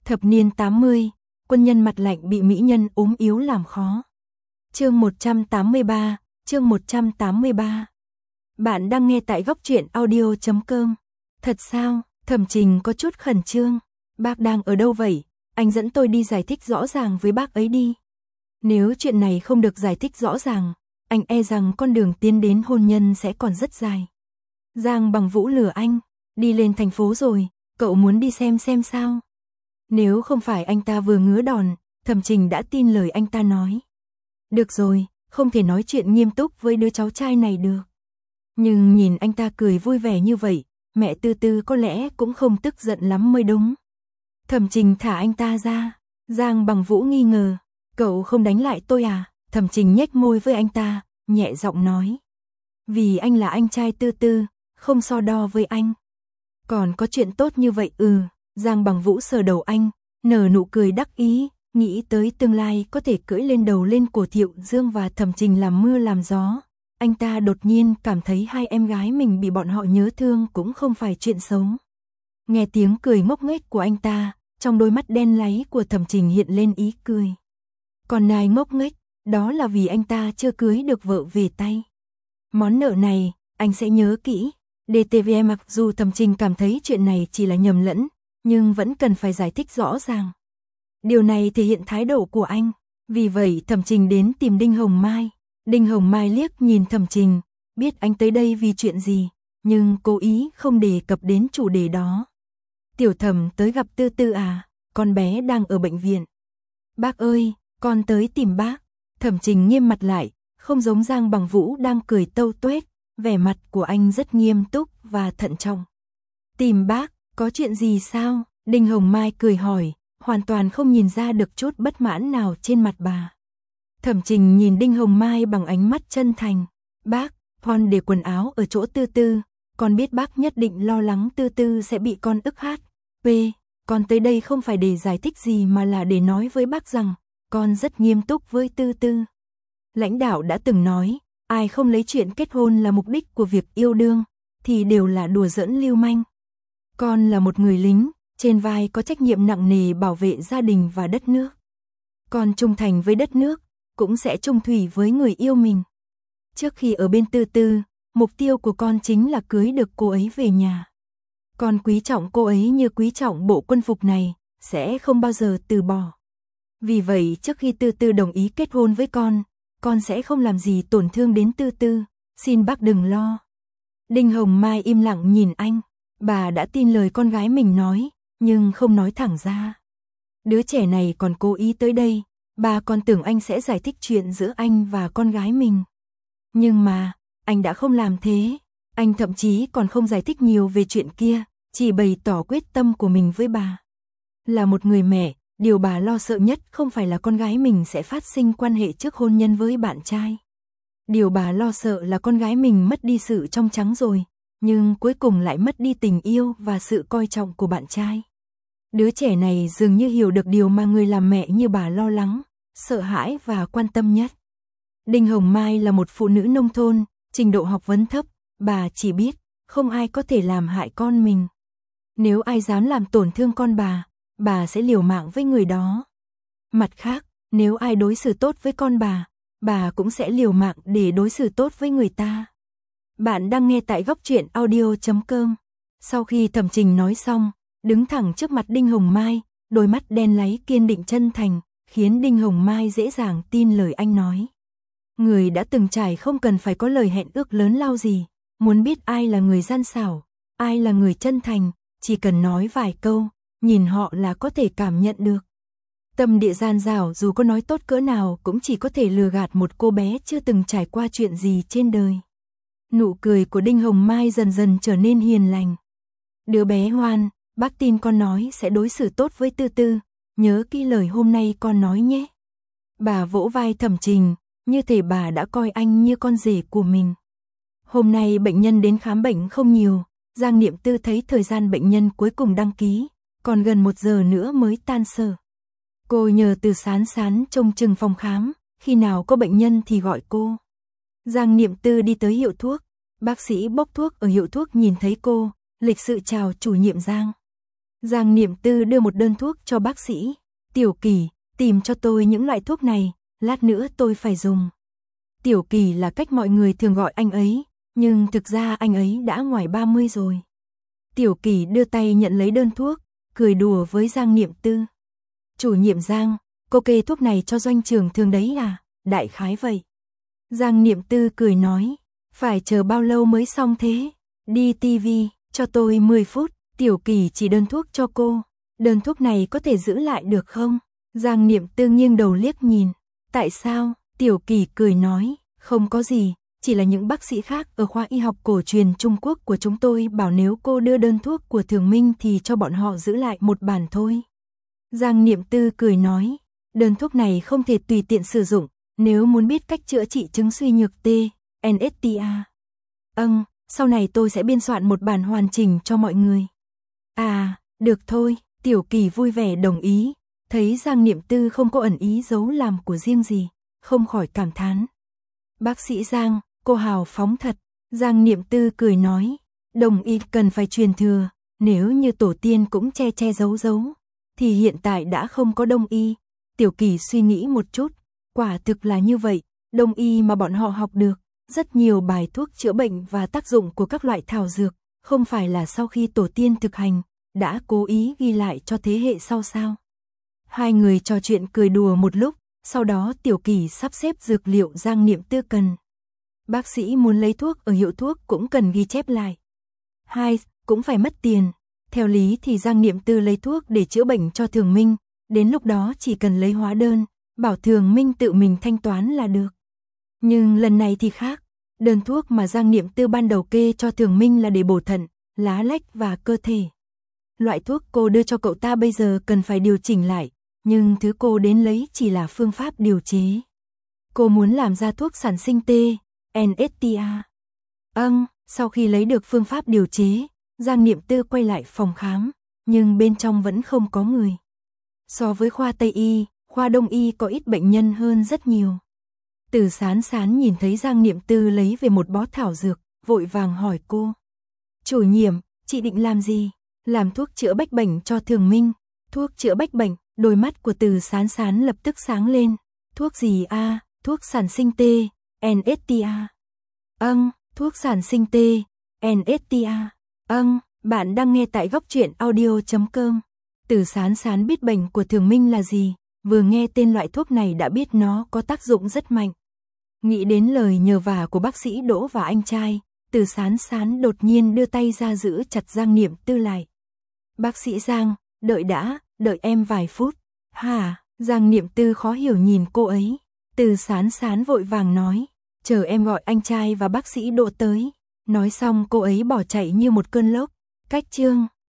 Thập niên 80, quân nhân mặt lạnh bị mỹ nhân ốm yếu làm khó. Chương 183, chương 183. Bạn đang nghe tại góc truyện audio.com. Thật sao? Thẩm Trình có chút khẩn trương. Bác đang ở đâu vậy? Anh dẫn tôi đi giải thích rõ ràng với bác ấy đi. Nếu chuyện này không được giải thích rõ ràng, anh e rằng con đường tiến đến hôn nhân sẽ còn rất dài. Giang Bằng Vũ lừa anh, đi lên thành phố rồi, cậu muốn đi xem sao? Nếu không phải anh ta vừa ngứa đòn, Thẩm Trình đã tin lời anh ta nói. Được rồi, không thể nói chuyện nghiêm túc với đứa cháu trai này được. Nhưng nhìn anh ta cười vui vẻ như vậy, mẹ Tư Tư có lẽ cũng không tức giận lắm mới đúng. Thẩm Trình thả anh ta ra. Giang Bằng Vũ nghi ngờ, cậu không đánh lại tôi à? Thẩm Trình nhếch môi với anh ta, nhẹ giọng nói. Vì anh là anh trai Tư Tư, không so đo với anh. Còn có chuyện tốt như vậy Giang Bằng Vũ sờ đầu anh, nở nụ cười đắc ý, nghĩ tới tương lai có thể cưỡi lên đầu lên cổ Thiệu Dương và Thẩm Trình làm mưa làm gió. Anh ta đột nhiên cảm thấy hai em gái mình bị bọn họ nhớ thương cũng không phải chuyện xấu. Nghe tiếng cười ngốc nghếch của anh ta, trong đôi mắt đen láy của Thẩm Trình hiện lên ý cười. Còn nài ngốc nghếch, đó là vì anh ta chưa cưới được vợ về tay. Món nợ này, anh sẽ nhớ kỹ. DTV mặc dù Thẩm Trình cảm thấy chuyện này chỉ là nhầm lẫn, nhưng vẫn cần phải giải thích rõ ràng. Điều này thể hiện thái độ của anh. Vì vậy Thẩm Trình đến tìm Đinh Hồng Mai. Đinh Hồng Mai liếc nhìn Thẩm Trình, biết anh tới đây vì chuyện gì, nhưng cố ý không đề cập đến chủ đề đó. Tiểu Thẩm tới gặp Tư Tư à? Con bé đang ở bệnh viện. Bác ơi, con tới tìm bác. Thẩm Trình nghiêm mặt lại, không giống Giang Bằng Vũ đang cười tâu tuét, vẻ mặt của anh rất nghiêm túc và thận trọng. Tìm bác, có chuyện gì sao? Đinh Hồng Mai cười hỏi, hoàn toàn không nhìn ra được chút bất mãn nào trên mặt bà. Thẩm Trình nhìn Đinh Hồng Mai bằng ánh mắt chân thành. Bác, con để quần áo ở chỗ Tư Tư, con biết bác nhất định lo lắng Tư Tư sẽ bị con ức hát. Con tới đây không phải để giải thích gì mà là để nói với bác rằng, con rất nghiêm túc với Tư Tư. Lãnh đạo đã từng nói, ai không lấy chuyện kết hôn là mục đích của việc yêu đương, thì đều là đùa giỡn lưu manh. Con là một người lính, trên vai có trách nhiệm nặng nề bảo vệ gia đình và đất nước. Con trung thành với đất nước, cũng sẽ trung thủy với người yêu mình. Trước khi ở bên Tư Tư, mục tiêu của con chính là cưới được cô ấy về nhà. Con quý trọng cô ấy như quý trọng bộ quân phục này, sẽ không bao giờ từ bỏ. Vì vậy trước khi Tư Tư đồng ý kết hôn với con sẽ không làm gì tổn thương đến Tư Tư, xin bác đừng lo. Đinh Hồng Mai im lặng nhìn anh, bà đã tin lời con gái mình nói, nhưng không nói thẳng ra. Đứa trẻ này còn cố ý tới đây, bà còn tưởng anh sẽ giải thích chuyện giữa anh và con gái mình. Nhưng mà, anh đã không làm thế, anh thậm chí còn không giải thích nhiều về chuyện kia, chỉ bày tỏ quyết tâm của mình với bà. Là một người mẹ, điều bà lo sợ nhất không phải là con gái mình sẽ phát sinh quan hệ trước hôn nhân với bạn trai. Điều bà lo sợ là con gái mình mất đi sự trong trắng rồi, nhưng cuối cùng lại mất đi tình yêu và sự coi trọng của bạn trai. Đứa trẻ này dường như hiểu được điều mà người làm mẹ như bà lo lắng, sợ hãi và quan tâm nhất. Đinh Hồng Mai là một phụ nữ nông thôn, trình độ học vấn thấp, bà chỉ biết, không ai có thể làm hại con mình. Nếu ai dám làm tổn thương con bà sẽ liều mạng với người đó. Mặt khác, nếu ai đối xử tốt với con bà cũng sẽ liều mạng để đối xử tốt với người ta. Bạn đang nghe tại góc truyện audio.com. Sau khi Thẩm Trình nói xong, đứng thẳng trước mặt Đinh Hồng Mai, đôi mắt đen láy kiên định chân thành, khiến Đinh Hồng Mai dễ dàng tin lời anh nói. Người đã từng trải không cần phải có lời hẹn ước lớn lao gì, muốn biết ai là người gian xảo, ai là người chân thành, chỉ cần nói vài câu, nhìn họ là có thể cảm nhận được. Tâm địa gian dảo dù có nói tốt cỡ nào cũng chỉ có thể lừa gạt một cô bé chưa từng trải qua chuyện gì trên đời. Nụ cười của Đinh Hồng Mai dần dần trở nên hiền lành. Đứa bé ngoan, bác tin con nói sẽ đối xử tốt với Tư Tư, nhớ kỹ lời hôm nay con nói nhé. Bà vỗ vai Thẩm Trình, như thể bà đã coi anh như con rể của mình. Hôm nay bệnh nhân đến khám bệnh không nhiều, Giang Niệm Tư thấy thời gian bệnh nhân cuối cùng đăng ký, còn gần 1 giờ nữa mới tan sở. Cô nhờ Từ Sán Sán trông chừng phòng khám, khi nào có bệnh nhân thì gọi cô. Giang Niệm Tư đi tới hiệu thuốc, bác sĩ bốc thuốc ở hiệu thuốc nhìn thấy cô, lịch sự chào chủ nhiệm Giang. Giang Niệm Tư đưa một đơn thuốc cho bác sĩ. Tiểu Kỳ, tìm cho tôi những loại thuốc này, lát nữa tôi phải dùng. Tiểu Kỳ là cách mọi người thường gọi anh ấy, nhưng thực ra anh ấy đã ngoài 30 rồi. Tiểu Kỳ đưa tay nhận lấy đơn thuốc, cười đùa với Giang Niệm Tư. Chủ nhiệm Giang, cô kê thuốc này cho Doanh trưởng thường đấy à? Đại khái vậy. Giang Niệm Tư cười nói, phải chờ bao lâu mới xong thế? Đi tivi, cho tôi 10 phút, Tiểu Kỳ chỉ đơn thuốc cho cô. Đơn thuốc này có thể giữ lại được không? Giang Niệm Tư nghiêng đầu liếc nhìn. Tại sao? Tiểu Kỳ cười nói, không có gì, chỉ là những bác sĩ khác ở khoa y học cổ truyền Trung Quốc của chúng tôi bảo nếu cô đưa đơn thuốc của Thường Minh thì cho bọn họ giữ lại một bản thôi. Giang Niệm Tư cười nói, đơn thuốc này không thể tùy tiện sử dụng, nếu muốn biết cách chữa trị chứng suy nhược T, NSTA. Sau này tôi sẽ biên soạn một bản hoàn chỉnh cho mọi người. À, được thôi, Tiểu Kỳ vui vẻ đồng ý, thấy Giang Niệm Tư không có ẩn ý giấu làm của riêng gì, không khỏi cảm thán. Bác sĩ Giang, cô hào phóng thật. Giang Niệm Tư cười nói, đồng y cần phải truyền thừa, nếu như tổ tiên cũng che giấu, thì hiện tại đã không có đông y. Tiểu Kỳ suy nghĩ một chút, quả thực là như vậy, đông y mà bọn họ học được, rất nhiều bài thuốc chữa bệnh và tác dụng của các loại thảo dược, không phải là sau khi tổ tiên thực hành, đã cố ý ghi lại cho thế hệ sau sao. Hai người trò chuyện cười đùa một lúc, sau đó Tiểu Kỳ sắp xếp dược liệu Giang Niệm Tư cần. Bác sĩ muốn lấy thuốc ở hiệu thuốc cũng cần ghi chép lại. Cũng phải mất tiền. Theo lý thì Giang Niệm Tư lấy thuốc để chữa bệnh cho Thường Minh, đến lúc đó chỉ cần lấy hóa đơn, bảo Thường Minh tự mình thanh toán là được. Nhưng lần này thì khác, đơn thuốc mà Giang Niệm Tư ban đầu kê cho Thường Minh là để bổ thận, lá lách và cơ thể. Loại thuốc cô đưa cho cậu ta bây giờ cần phải điều chỉnh lại, nhưng thứ cô đến lấy chỉ là phương pháp điều chế. Cô muốn làm ra thuốc sản sinh T, NSTA. Sau khi lấy được phương pháp điều chế, Giang Niệm Tư quay lại phòng khám, nhưng bên trong vẫn không có người. So với khoa Tây Y, khoa Đông Y có ít bệnh nhân hơn rất nhiều. Từ Sán Sán nhìn thấy Giang Niệm Tư lấy về một bó thảo dược, vội vàng hỏi cô. Chủ nhiệm, chị định làm gì? Làm thuốc chữa bách bệnh cho Thường Minh. Thuốc chữa bách bệnh, đôi mắt của Từ Sán Sán lập tức sáng lên. Thuốc gì a? Thuốc sản sinh T, NSTA. Thuốc sản sinh T, NSTA. Bạn đang nghe tại góc truyện audio.com. Từ Sán Sán biết bệnh của Thường Minh là gì, vừa nghe tên loại thuốc này đã biết nó có tác dụng rất mạnh. Nghĩ đến lời nhờ vả của bác sĩ Đỗ và anh trai, Từ Sán Sán đột nhiên đưa tay ra giữ chặt Giang Niệm Tư lại. Bác sĩ Giang, đợi em vài phút. Hả? Giang Niệm Tư khó hiểu nhìn cô ấy. Từ Sán Sán vội vàng nói, chờ em gọi anh trai và bác sĩ Đỗ tới. Nói xong cô ấy bỏ chạy như một cơn lốc. Cách chương